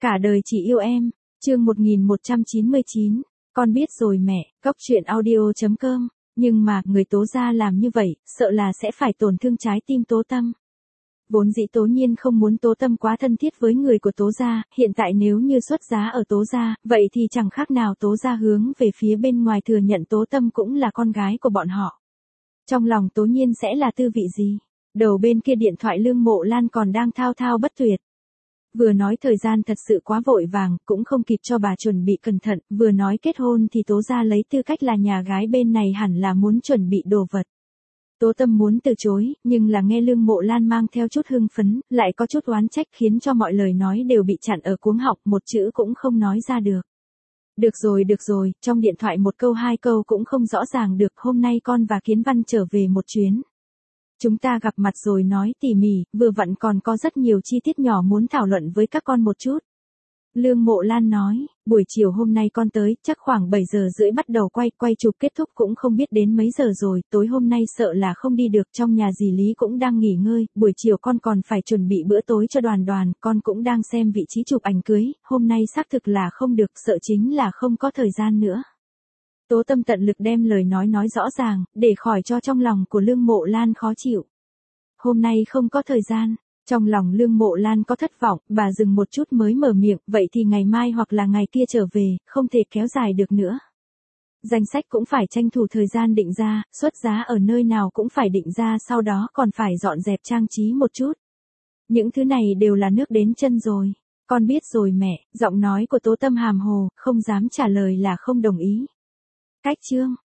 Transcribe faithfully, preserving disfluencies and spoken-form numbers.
Cả đời chỉ yêu em, chương một nghìn một trăm chín mươi chín, con biết rồi mẹ, cốc truyện audio chấm com, nhưng mà, người Tố gia làm như vậy, sợ là sẽ phải tổn thương trái tim Tố Tâm. Vốn dĩ Tố Nhiên không muốn Tố Tâm quá thân thiết với người của Tố gia, hiện tại nếu như xuất giá ở Tố gia, vậy thì chẳng khác nào Tố gia hướng về phía bên ngoài thừa nhận Tố Tâm cũng là con gái của bọn họ. Trong lòng Tố Nhiên sẽ là tư vị gì? Đầu bên kia điện thoại Lương Mộ Lan còn đang thao thao bất tuyệt. Vừa nói thời gian thật sự quá vội vàng, cũng không kịp cho bà chuẩn bị cẩn thận, vừa nói kết hôn thì Tố gia lấy tư cách là nhà gái bên này hẳn là muốn chuẩn bị đồ vật. Tố Tâm muốn từ chối, nhưng là nghe Lương Mộ Lan mang theo chút hưng phấn, lại có chút oán trách khiến cho mọi lời nói đều bị chặn ở cuống họng, một chữ cũng không nói ra được. Được rồi được rồi, trong điện thoại một câu hai câu cũng không rõ ràng được, hôm nay con và Kiến Văn trở về một chuyến. Chúng ta gặp mặt rồi nói tỉ mỉ, vừa vặn còn có rất nhiều chi tiết nhỏ muốn thảo luận với các con một chút. Lương Mộ Lan nói, buổi chiều hôm nay con tới, chắc khoảng bảy giờ rưỡi bắt đầu quay, quay chụp kết thúc cũng không biết đến mấy giờ rồi, tối hôm nay sợ là không đi được, trong nhà dì Lý cũng đang nghỉ ngơi, buổi chiều con còn phải chuẩn bị bữa tối cho đoàn đoàn, con cũng đang xem vị trí chụp ảnh cưới, hôm nay xác thực là không được, sợ chính là không có thời gian nữa. Tố Tâm tận lực đem lời nói nói rõ ràng, để khỏi cho trong lòng của Lương Mộ Lan khó chịu. Hôm nay không có thời gian. Trong lòng Lương Mộ Lan có thất vọng, bà dừng một chút mới mở miệng, vậy thì ngày mai hoặc là ngày kia trở về, không thể kéo dài được nữa. Danh sách cũng phải tranh thủ thời gian định ra, xuất giá ở nơi nào cũng phải định ra, sau đó còn phải dọn dẹp trang trí một chút. Những thứ này đều là nước đến chân rồi. Con biết rồi mẹ, giọng nói của Tố Tâm hàm hồ, không dám trả lời là không đồng ý. Cách chương,